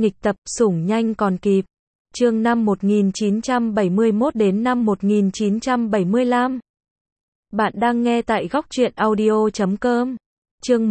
Nghịch tập, sủng nhanh còn kịp. Chương năm 1971 đến năm 1975. Bạn đang nghe tại góc truyện audio.com. Chương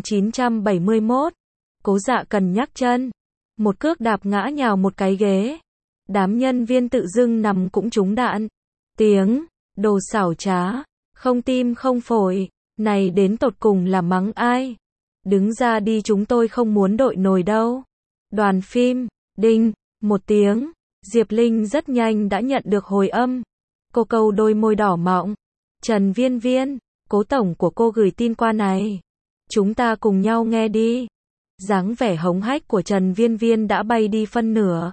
1971. Cố Dạ Cần nhắc chân. Một cước đạp ngã nhào một cái ghế. Đám nhân viên tự dưng nằm cũng trúng đạn. Tiếng, đồ xảo trá, không tim không phổi, này đến tột cùng là mắng ai? Đứng ra đi, chúng tôi không muốn đội nồi đâu. Đoàn phim, đinh, một tiếng, Diệp Linh rất nhanh đã nhận được hồi âm. Cô câu đôi môi đỏ mọng. Trần Viên Viên, cố tổng của cô gửi tin qua này. Chúng ta cùng nhau nghe đi. Dáng vẻ hống hách của Trần Viên Viên đã bay đi phân nửa.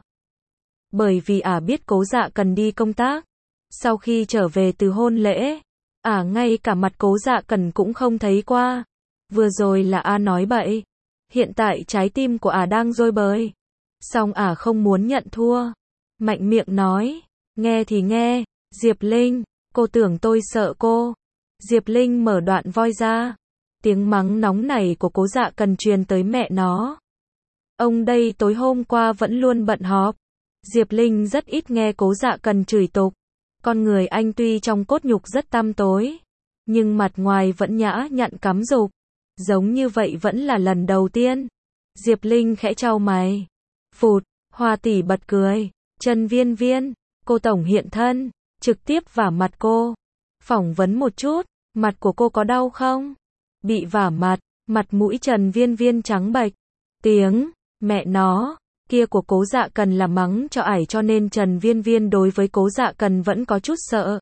Bởi vì biết Cố Dạ Cần đi công tác. Sau khi trở về từ hôn lễ, ngay cả mặt Cố Dạ Cần cũng không thấy qua. Vừa rồi là nói bậy. Hiện tại trái tim của đang rối bời. Xong không muốn nhận thua. Mạnh miệng nói, nghe thì nghe, Diệp Linh, cô tưởng tôi sợ cô. Diệp Linh mở đoạn voi ra. Tiếng mắng nóng này của Cố Dạ Cần truyền tới mẹ nó. Ông đây tối hôm qua vẫn luôn bận họp. Diệp Linh rất ít nghe Cố Dạ Cần chửi tục. Con người anh tuy trong cốt nhục rất tăm tối, nhưng mặt ngoài vẫn nhã nhặn cắm dục. Giống như vậy vẫn là lần đầu tiên. Diệp Linh khẽ chau mày. Phụt, Hoa tỷ bật cười. Trần Viên Viên, cô tổng hiện thân, trực tiếp vả mặt cô. Phỏng vấn một chút, mặt của cô có đau không? Bị vả mặt, mặt mũi Trần Viên Viên trắng bệch. Tiếng, mẹ nó, kia của Cố Dạ Cần là mắng cho cho nên Trần Viên Viên đối với Cố Dạ Cần vẫn có chút sợ.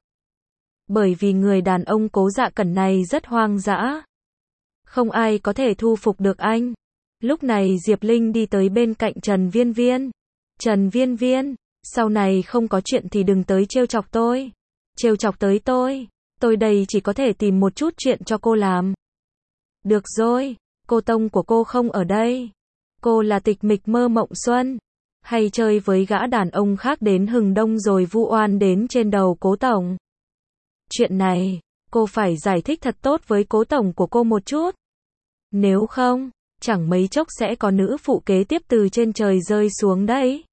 Bởi vì người đàn ông Cố Dạ Cần này rất hoang dã. Không ai có thể thu phục được anh. Lúc này Diệp Linh đi tới bên cạnh Trần Viên Viên. Trần Viên Viên, sau này không có chuyện thì đừng tới trêu chọc tôi. Trêu chọc tới tôi đây chỉ có thể tìm một chút chuyện cho cô làm. Được rồi, cô tông của cô không ở đây. Cô là tịch mịch mơ mộng xuân, hay chơi với gã đàn ông khác đến hừng đông rồi vu oan đến trên đầu Cố tổng. Chuyện này, cô phải giải thích thật tốt với Cố tổng của cô một chút. Nếu không, chẳng mấy chốc sẽ có nữ phụ kế tiếp từ trên trời rơi xuống đấy.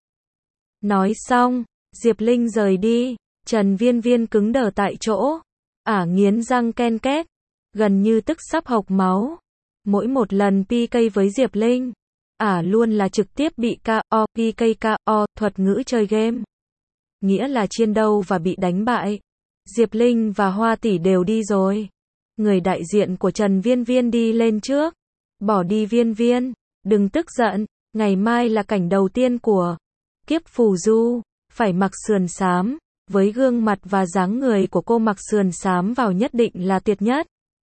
Nói xong, Diệp Linh rời đi. Trần Viên Viên cứng đờ tại chỗ. Nghiến răng ken két, gần như tức sắp hộc máu. Mỗi một lần PK với Diệp Linh, luôn là trực tiếp bị KO, PK KO, thuật ngữ chơi game. Nghĩa là chiến đấu và bị đánh bại. Diệp Linh và Hoa tỷ đều đi rồi. Người đại diện của Trần Viên Viên đi lên trước. Bỏ đi Viên Viên, đừng tức giận, ngày mai là cảnh đầu tiên của kiếp phù du, phải mặc sườn xám, với gương mặt và dáng người của cô mặc sườn xám vào nhất định là tuyệt nhất.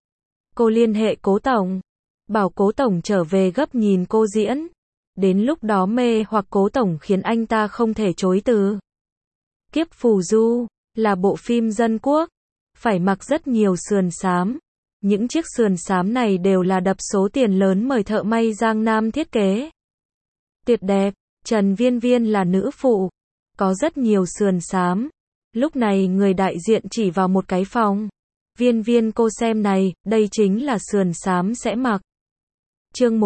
Cô liên hệ Cố tổng, bảo Cố tổng trở về gấp nhìn cô diễn. Đến lúc đó mê hoặc Cố tổng khiến anh ta không thể chối từ. Kiếp phù du là bộ phim dân quốc, phải mặc rất nhiều sườn xám. Những chiếc sườn xám này đều là đập số tiền lớn mời thợ may Giang Nam thiết kế. Tuyệt đẹp, Trần Viên Viên là nữ phụ, có rất nhiều sườn xám. Lúc này người đại diện chỉ vào một cái phòng. Viên Viên cô xem này, đây chính là sườn xám sẽ mặc. Chương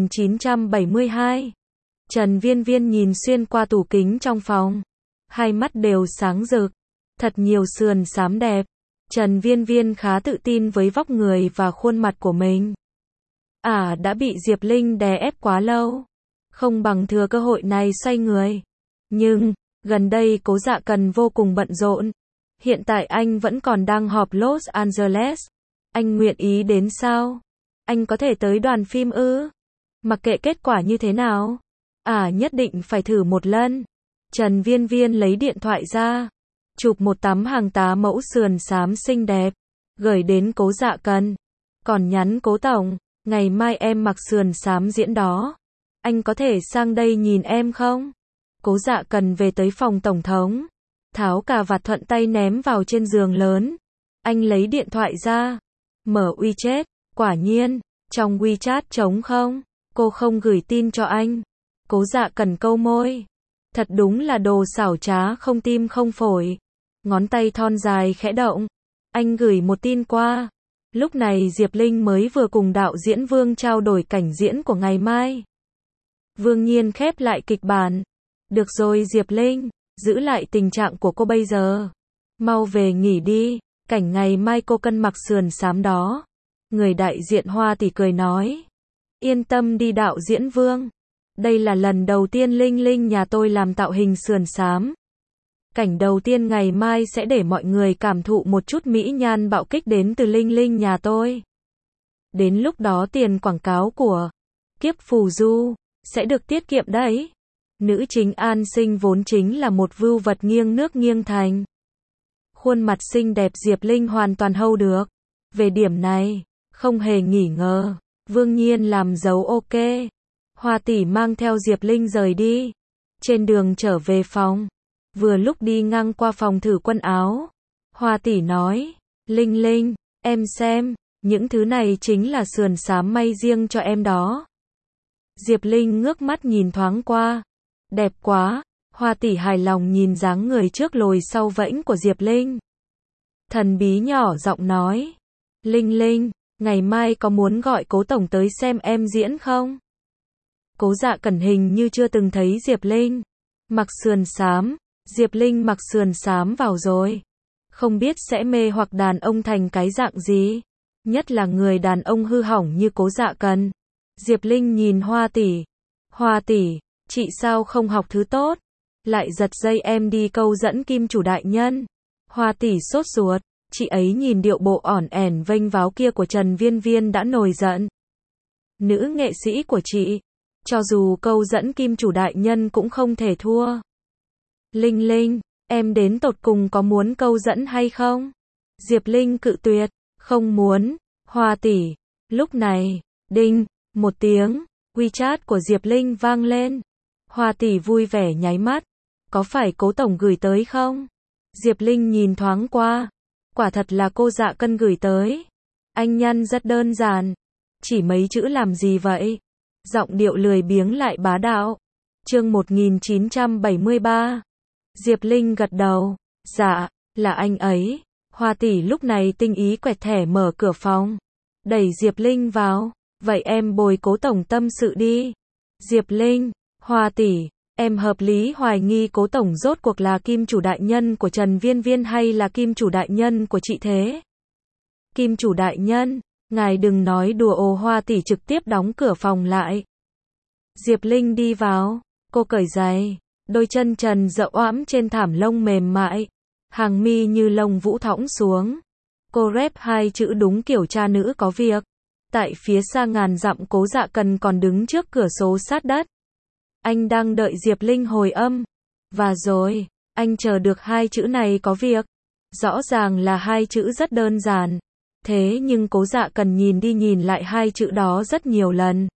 1972. Trần Viên Viên nhìn xuyên qua tủ kính trong phòng. Hai mắt đều sáng rực. Thật nhiều sườn xám đẹp. Trần Viên Viên khá tự tin với vóc người và khuôn mặt của mình. Đã bị Diệp Linh đè ép quá lâu. Không bằng thừa cơ hội này xoay người. Nhưng, gần đây Cố Dạ Cần vô cùng bận rộn. Hiện tại anh vẫn còn đang họp Los Angeles. Anh nguyện ý đến sao? Anh có thể tới đoàn phim ư? Mặc kệ kết quả như thế nào. Nhất định phải thử một lần. Trần Viên Viên lấy điện thoại ra. Chụp một tấm hàng tá mẫu sườn xám xinh đẹp. Gửi đến Cố Dạ Cần. Còn nhắn Cố tổng, ngày mai em mặc sườn xám diễn đó. Anh có thể sang đây nhìn em không? Cố Dạ Cần về tới phòng tổng thống. Tháo cà vạt thuận tay ném vào trên giường lớn. Anh lấy điện thoại ra. Mở WeChat. Quả nhiên, trong WeChat trống không. Cô không gửi tin cho anh. Cố Dạ Cần câu môi. Thật đúng là đồ xảo trá không tim không phổi. Ngón tay thon dài khẽ động. Anh gửi một tin qua. Lúc này Diệp Linh mới vừa cùng đạo diễn Vương trao đổi cảnh diễn của ngày mai. Vương Nhiên khép lại kịch bản. Được rồi Diệp Linh, giữ lại tình trạng của cô bây giờ. Mau về nghỉ đi, cảnh ngày mai cô cân mặc sườn xám đó. Người đại diện Hoa tỷ cười nói. Yên tâm đi đạo diễn Vương. Đây là lần đầu tiên Linh Linh nhà tôi làm tạo hình sườn xám. Cảnh đầu tiên ngày mai sẽ để mọi người cảm thụ một chút mỹ nhan bạo kích đến từ Linh Linh nhà tôi. Đến lúc đó tiền quảng cáo của Kiếp Phù Du sẽ được tiết kiệm đấy. Nữ chính An Sinh vốn chính là một vưu vật nghiêng nước nghiêng thành. Khuôn mặt xinh đẹp Diệp Linh hoàn toàn hold được. Về điểm này, không hề nghi ngờ, Vương Nhiên làm dấu ok. Hoa tỷ mang theo Diệp Linh rời đi. Trên đường trở về phòng, vừa lúc đi ngang qua phòng thử quần áo, Hoa tỷ nói, Linh Linh, em xem, những thứ này chính là sườn xám may riêng cho em đó. Diệp Linh ngước mắt nhìn thoáng qua. Đẹp quá. Hoa tỷ hài lòng nhìn dáng người trước lồi sau vẫy của Diệp Linh. Thần bí nhỏ giọng nói. Linh Linh, ngày mai có muốn gọi Cố tổng tới xem em diễn không? Cố Dạ Cẩn hình như chưa từng thấy Diệp Linh mặc sườn xám. Diệp Linh mặc sườn xám vào rồi, không biết sẽ mê hoặc đàn ông thành cái dạng gì. Nhất là người đàn ông hư hỏng như Cố Dạ Cẩn. Diệp Linh nhìn Hoa tỷ. Hoa tỷ, chị sao không học thứ tốt, lại giật dây em đi câu dẫn kim chủ đại nhân. Hoa tỷ sốt ruột, chị ấy nhìn điệu bộ ỏn ẻn vênh váo kia của Trần Viên Viên đã nổi giận. Nữ nghệ sĩ của chị, cho dù câu dẫn kim chủ đại nhân cũng không thể thua. Linh Linh, em đến tột cùng có muốn câu dẫn hay không? Diệp Linh cự tuyệt, không muốn. Hoa tỷ, lúc này, đinh, một tiếng, WeChat của Diệp Linh vang lên. Hoa tỷ vui vẻ nháy mắt. Có phải Cố tổng gửi tới không? Diệp Linh nhìn thoáng qua. Quả thật là cô Dạ Cân gửi tới. Anh nhăn rất đơn giản. Chỉ mấy chữ làm gì vậy? Giọng điệu lười biếng lại bá đạo. Chương 1973. Diệp Linh gật đầu. Dạ, là anh ấy. Hoa tỷ lúc này tinh ý quẹt thẻ mở cửa phòng. Đẩy Diệp Linh vào. Vậy em bồi Cố tổng tâm sự đi. Diệp Linh, Hoa tỷ, em hợp lý hoài nghi Cố tổng rốt cuộc là kim chủ đại nhân của Trần Viên Viên hay là kim chủ đại nhân của chị thế? Kim chủ đại nhân, ngài đừng nói đùa ồ. Hoa tỷ trực tiếp đóng cửa phòng lại. Diệp Linh đi vào, cô cởi giày, đôi chân trần dợ oãm trên thảm lông mềm mại, hàng mi như lông vũ thõng xuống. Cô rep hai chữ đúng kiểu cha nữ có việc. Tại phía xa ngàn dặm Cố Dạ Cần còn đứng trước cửa sổ sát đất. Anh đang đợi Diệp Linh hồi âm. Và rồi, anh chờ được hai chữ này có việc. Rõ ràng là hai chữ rất đơn giản. Thế nhưng Cố Dạ Cần nhìn đi nhìn lại hai chữ đó rất nhiều lần.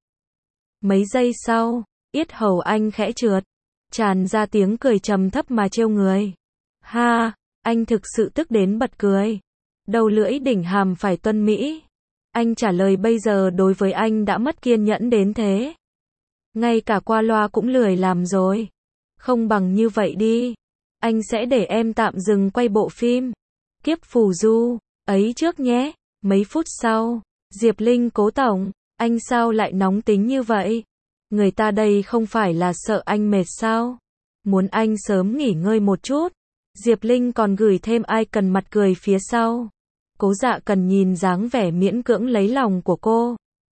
Mấy giây sau, yết hầu anh khẽ trượt. Tràn ra tiếng cười trầm thấp mà trêu người. Ha, anh thực sự tức đến bật cười. Đầu lưỡi đỉnh hàm phải tuân mỹ. Anh trả lời bây giờ đối với anh đã mất kiên nhẫn đến thế. Ngay cả qua loa cũng lười làm rồi. Không bằng như vậy đi. Anh sẽ để em tạm dừng quay bộ phim Kiếp Phù Du ấy trước nhé. Mấy phút sau, Diệp Linh, Cố tổng, anh sao lại nóng tính như vậy? Người ta đây không phải là sợ anh mệt sao? Muốn anh sớm nghỉ ngơi một chút. Diệp Linh còn gửi thêm icon mặt cười phía sau. Cố Dạ Cần nhìn dáng vẻ miễn cưỡng lấy lòng của cô.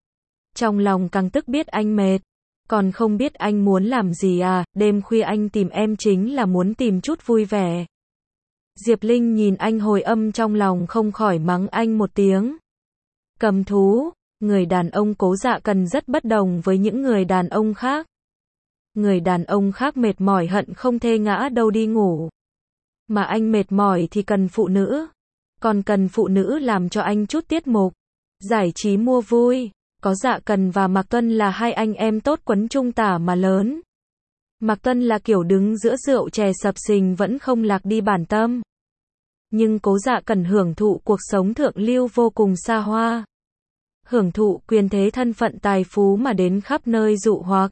Trong lòng càng tức biết anh mệt. Còn không biết anh muốn làm gì à, đêm khuya anh tìm em chính là muốn tìm chút vui vẻ. Diệp Linh nhìn anh hồi âm trong lòng không khỏi mắng anh một tiếng. Cầm thú, người đàn ông Cố Dạ Cần rất bất đồng với những người đàn ông khác. Người đàn ông khác mệt mỏi hận không thê ngã đâu đi ngủ. Mà anh mệt mỏi thì cần phụ nữ. Còn cần phụ nữ làm cho anh chút tiết mục, giải trí mua vui. Có Dạ Cần và Mạc Tuân là hai anh em tốt quấn chung tả mà lớn. Mạc Tuân là kiểu đứng giữa rượu chè sập sình vẫn không lạc đi bản tâm. Nhưng Cố Dạ Cần hưởng thụ cuộc sống thượng lưu vô cùng xa hoa. Hưởng thụ quyền thế thân phận tài phú mà đến khắp nơi dụ hoặc.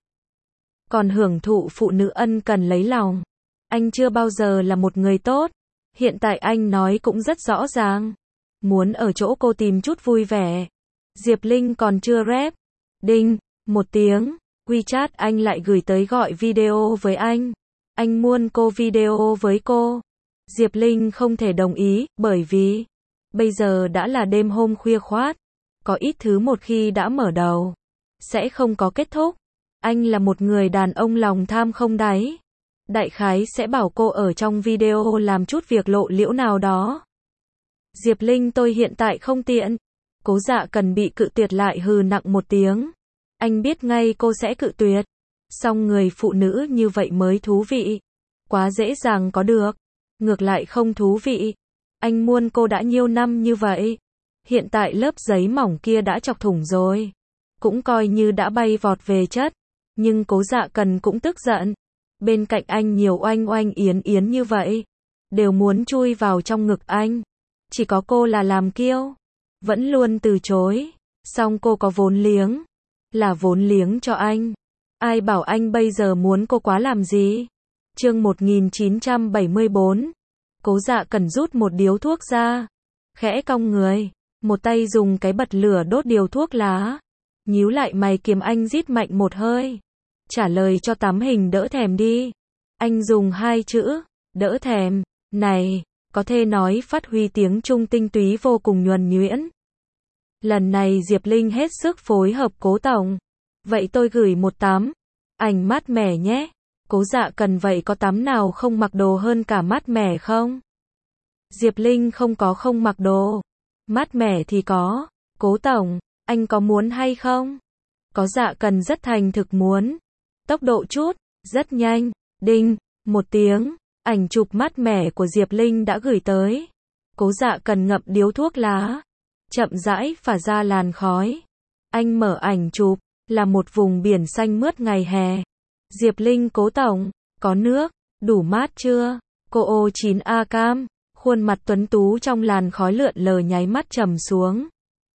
Còn hưởng thụ phụ nữ ân cần lấy lòng. Anh chưa bao giờ là một người tốt. Hiện tại anh nói cũng rất rõ ràng. Muốn ở chỗ cô tìm chút vui vẻ. Diệp Linh còn chưa rep. Đinh, một tiếng. WeChat anh lại gửi tới gọi video với anh. Anh muốn cô video với cô. Diệp Linh không thể đồng ý, bởi vì bây giờ đã là đêm hôm khuya khoát. Có ít thứ một khi đã mở đầu, sẽ không có kết thúc. Anh là một người đàn ông lòng tham không đáy. Đại khái sẽ bảo cô ở trong video làm chút việc lộ liễu nào đó. Diệp Linh tôi hiện tại không tiện. Cố Dạ Cần bị cự tuyệt lại hừ nặng một tiếng. Anh biết ngay cô sẽ cự tuyệt. Song người phụ nữ như vậy mới thú vị. Quá dễ dàng có được. Ngược lại không thú vị. Anh muốn cô đã nhiều năm như vậy. Hiện tại lớp giấy mỏng kia đã chọc thủng rồi. Cũng coi như đã bay vọt về chất. Nhưng Cố Dạ Cần cũng tức giận. Bên cạnh anh nhiều oanh oanh yến yến như vậy. Đều muốn chui vào trong ngực anh. Chỉ có cô là làm kiêu. Vẫn luôn từ chối. Song cô có vốn liếng. Là vốn liếng cho anh. Ai bảo anh bây giờ muốn cô quá làm gì? Chương 1974. Cố Dạ Cần rút một điếu thuốc ra. Khẽ cong người. Một tay dùng cái bật lửa đốt điếu thuốc lá. Nhíu lại mày kiếm anh rít mạnh một hơi. Trả lời cho tấm hình đỡ thèm đi. Anh dùng 2 chữ. Đỡ thèm. Này. Có thể nói phát huy tiếng Trung tinh túy vô cùng nhuần nhuyễn. Lần này Diệp Linh hết sức phối hợp Cố tổng. Vậy tôi gửi một tấm ảnh mát mẻ nhé. Cố Dạ Cần vậy có tấm nào không mặc đồ hơn cả mát mẻ không? Diệp Linh không mặc đồ. Mát mẻ thì có. Cố tổng, anh có muốn hay không? Cố Dạ Cần rất thành thực muốn. Tốc độ chút, rất nhanh. Đinh, một tiếng. Ảnh chụp mát mẻ của Diệp Linh đã gửi tới. Cố Dạ Cần ngậm điếu thuốc lá. Chậm rãi phả ra làn khói. Anh mở ảnh chụp. Là một vùng biển xanh mướt ngày hè. Diệp Linh Cố tổng, có nước, đủ mát chưa? Cô ô 9A cam. Khuôn mặt tuấn tú trong làn khói lượn lờ nháy mắt trầm xuống.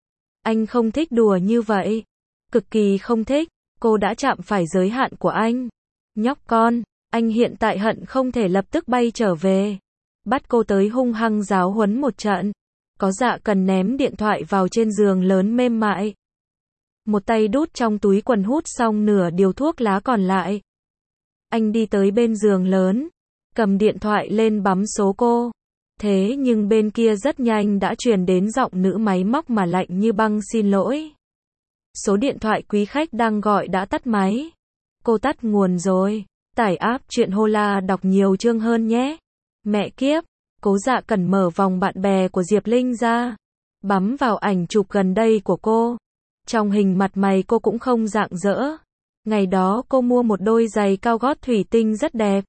Anh không thích đùa như vậy. Cực kỳ không thích. Cô đã chạm phải giới hạn của anh. Nhóc con, anh hiện tại hận không thể lập tức bay trở về. Bắt cô tới hung hăng giáo huấn một trận. Cố Dạ Cần ném điện thoại vào trên giường lớn mềm mại. Một tay đút trong túi quần hút xong nửa điếu thuốc lá còn lại. Anh đi tới bên giường lớn. Cầm điện thoại lên bấm số cô. Thế nhưng bên kia rất nhanh đã truyền đến giọng nữ máy móc mà lạnh như băng xin lỗi. Số điện thoại quý khách đang gọi đã tắt máy. Cô tắt nguồn rồi. Tải app truyện Hola đọc nhiều chương hơn nhé. Mẹ kiếp. Cố Dạ Cần mở vòng bạn bè của Diệp Linh ra. Bấm vào ảnh chụp gần đây của cô. Trong hình mặt mày cô cũng không rạng rỡ. Ngày đó cô mua một đôi giày cao gót thủy tinh rất đẹp.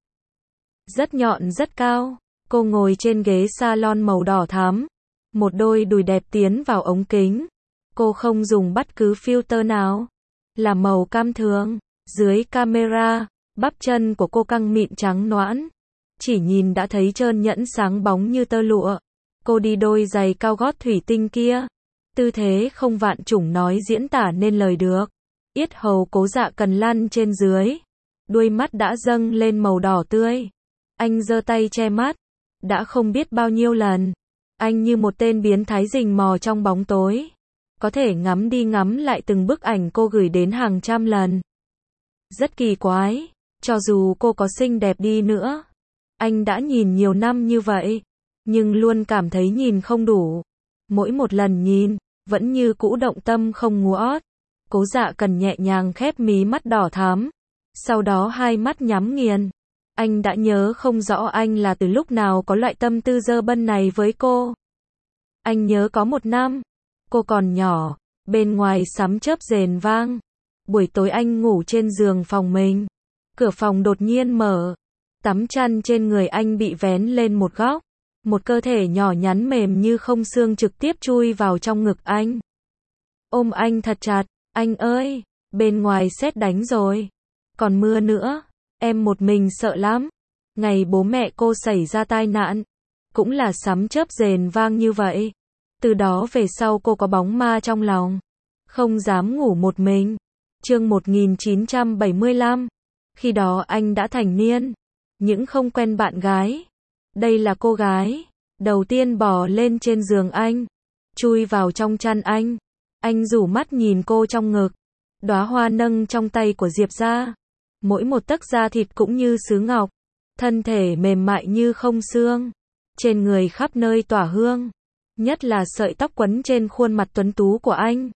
Rất nhọn rất cao. Cô ngồi trên ghế salon màu đỏ thắm. Một đôi đùi đẹp tiến vào ống kính. Cô không dùng bất cứ filter nào. Là màu cam thường. Dưới camera, bắp chân của cô căng mịn trắng nõn. Chỉ nhìn đã thấy trơn nhẵn sáng bóng như tơ lụa. Cô đi đôi giày cao gót thủy tinh kia. Tư thế không vạn chủng nói diễn tả nên lời được. Yết hầu Cố Dạ Cần lăn trên dưới. Đuôi mắt đã dâng lên màu đỏ tươi. Anh giơ tay che mắt. Đã không biết bao nhiêu lần. Anh như một tên biến thái rình mò trong bóng tối. Có thể ngắm đi ngắm lại từng bức ảnh cô gửi đến hàng trăm lần. Rất kỳ quái. Cho dù cô có xinh đẹp đi nữa. Anh đã nhìn nhiều năm như vậy. Nhưng luôn cảm thấy nhìn không đủ. Mỗi một lần nhìn, vẫn như cũ động tâm không nguót. Cố Dạ Cần nhẹ nhàng khép mí mắt đỏ thắm. Sau đó hai mắt nhắm nghiền. Anh đã nhớ không rõ anh là từ lúc nào có loại tâm tư dơ bẩn này với cô. Anh nhớ có một năm. Cô còn nhỏ. Bên ngoài sấm chớp rền vang. Buổi tối anh ngủ trên giường phòng mình. Cửa phòng đột nhiên mở. Tấm chăn trên người anh bị vén lên một góc. Một cơ thể nhỏ nhắn mềm như không xương trực tiếp chui vào trong ngực anh. Ôm anh thật chặt. Anh ơi, bên ngoài sét đánh rồi. Còn mưa nữa. Em một mình sợ lắm. Ngày bố mẹ cô xảy ra tai nạn. Cũng là sấm chớp rền vang như vậy. Từ đó về sau cô có bóng ma trong lòng. Không dám ngủ một mình. Chương 1975. Khi đó anh đã thành niên. Nhưng không quen bạn gái. Đây là cô gái. Đầu tiên bò lên trên giường anh. Chui vào trong chăn anh. Anh rủ mắt nhìn cô trong ngực. Đóa hoa nâng trong tay của Diệp ra. Mỗi một tấc da thịt cũng như sứ ngọc. Thân thể mềm mại như không xương. Trên người khắp nơi tỏa hương. Nhất là sợi tóc quấn trên khuôn mặt tuấn tú của anh.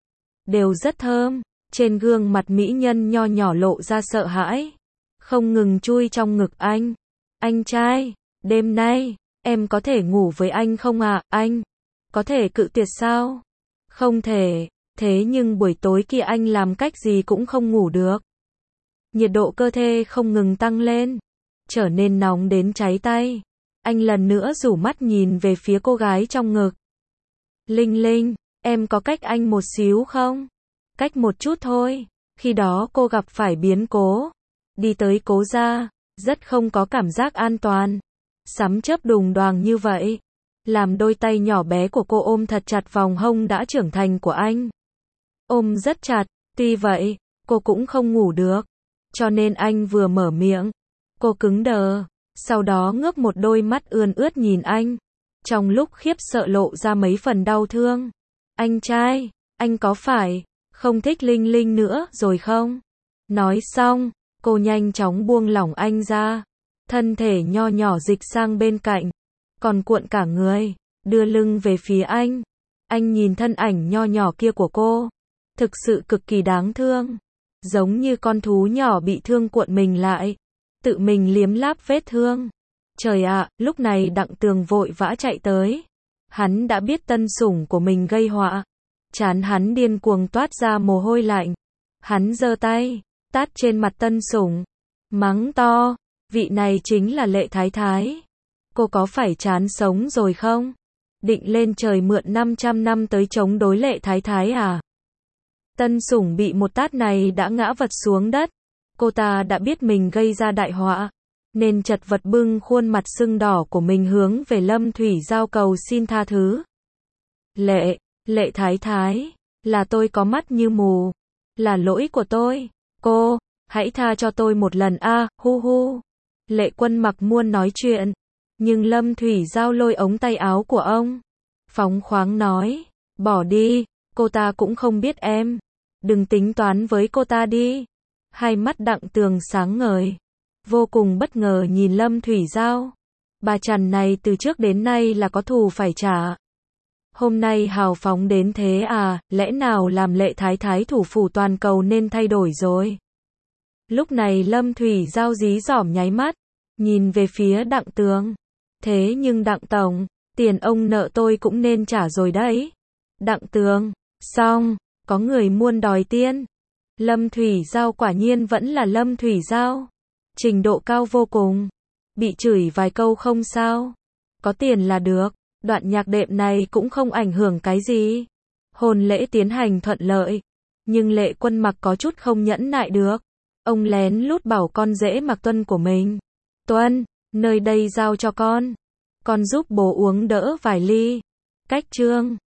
Đều rất thơm. Trên gương mặt mỹ nhân nho nhỏ lộ ra sợ hãi. Không ngừng chui trong ngực anh. Anh trai, đêm nay, em có thể ngủ với anh không ạ? Anh có thể cự tuyệt sao? Không thể, thế nhưng buổi tối kia anh làm cách gì cũng không ngủ được. Nhiệt độ cơ thể không ngừng tăng lên, trở nên nóng đến cháy tay. Anh lần nữa rủ mắt nhìn về phía cô gái trong ngực. Linh Linh, em có cách anh một xíu không? Cách một chút thôi. Khi đó cô gặp phải biến cố. Đi tới cố gia, rất không có cảm giác an toàn. Sấm chớp đùng đoàng như vậy. Làm đôi tay nhỏ bé của cô ôm thật chặt vòng hông đã trưởng thành của anh. Ôm rất chặt, tuy vậy, cô cũng không ngủ được. Cho nên anh vừa mở miệng, cô cứng đờ, sau đó ngước một đôi mắt ươn ướt nhìn anh. Trong lúc khiếp sợ lộ ra mấy phần đau thương. Anh trai, anh có phải không thích Linh Linh nữa rồi không? Nói xong, cô nhanh chóng buông lỏng anh ra. Thân thể nho nhỏ dịch sang bên cạnh, còn cuộn cả người, đưa lưng về phía anh. Anh nhìn thân ảnh nho nhỏ kia của cô, thực sự cực kỳ đáng thương. Giống như con thú nhỏ bị thương cuộn mình lại, tự mình liếm láp vết thương. Trời ạ, lúc này Đặng Tường vội vã chạy tới. Hắn đã biết tân sủng của mình gây họa. Trán hắn điên cuồng toát ra mồ hôi lạnh. Hắn giơ tay, tát trên mặt tân sủng. Mắng to, vị này chính là Lệ Thái Thái. Cô có phải chán sống rồi không? Định lên trời mượn 500 năm tới chống đối Lệ Thái Thái à? Tân sủng bị một tát này đã ngã vật xuống đất. Cô ta đã biết mình gây ra đại họa, nên chật vật bưng khuôn mặt sưng đỏ của mình hướng về Lâm Thủy Giao cầu xin tha thứ. Lệ Thái Thái, là tôi có mắt như mù. Là lỗi của tôi. Cô, hãy tha cho tôi một lần a, hu hu. Lệ Quân Mặc muốn nói chuyện, nhưng Lâm Thủy Giao lôi ống tay áo của ông. Phóng khoáng nói, bỏ đi, cô ta cũng không biết em. Đừng tính toán với cô ta đi. Hai mắt Đặng Tường sáng ngời, vô cùng bất ngờ nhìn Lâm Thủy Giao. Bà Trần này từ trước đến nay là có thù phải trả. Hôm nay hào phóng đến thế à, lẽ nào làm Lệ Thái Thái thủ phủ toàn cầu nên thay đổi rồi. Lúc này Lâm Thủy Giao dí dỏm nháy mắt, nhìn về phía Đặng Tường. Thế nhưng Đặng Tổng, tiền ông nợ tôi cũng nên trả rồi đấy. Đặng Tường, xong, có người muốn đòi tiền. Lâm Thủy Giao quả nhiên vẫn là Lâm Thủy Giao. Trình độ cao vô cùng. Bị chửi vài câu không sao. Có tiền là được. Đoạn nhạc đệm này cũng không ảnh hưởng cái gì. Hôn lễ tiến hành thuận lợi. Nhưng Lệ Quân Mặc có chút không nhẫn nại được. Ông lén lút bảo con rể Mặc Tuân của mình. Tuân, nơi đây giao cho con. Con giúp bố uống đỡ vài ly. Cách chương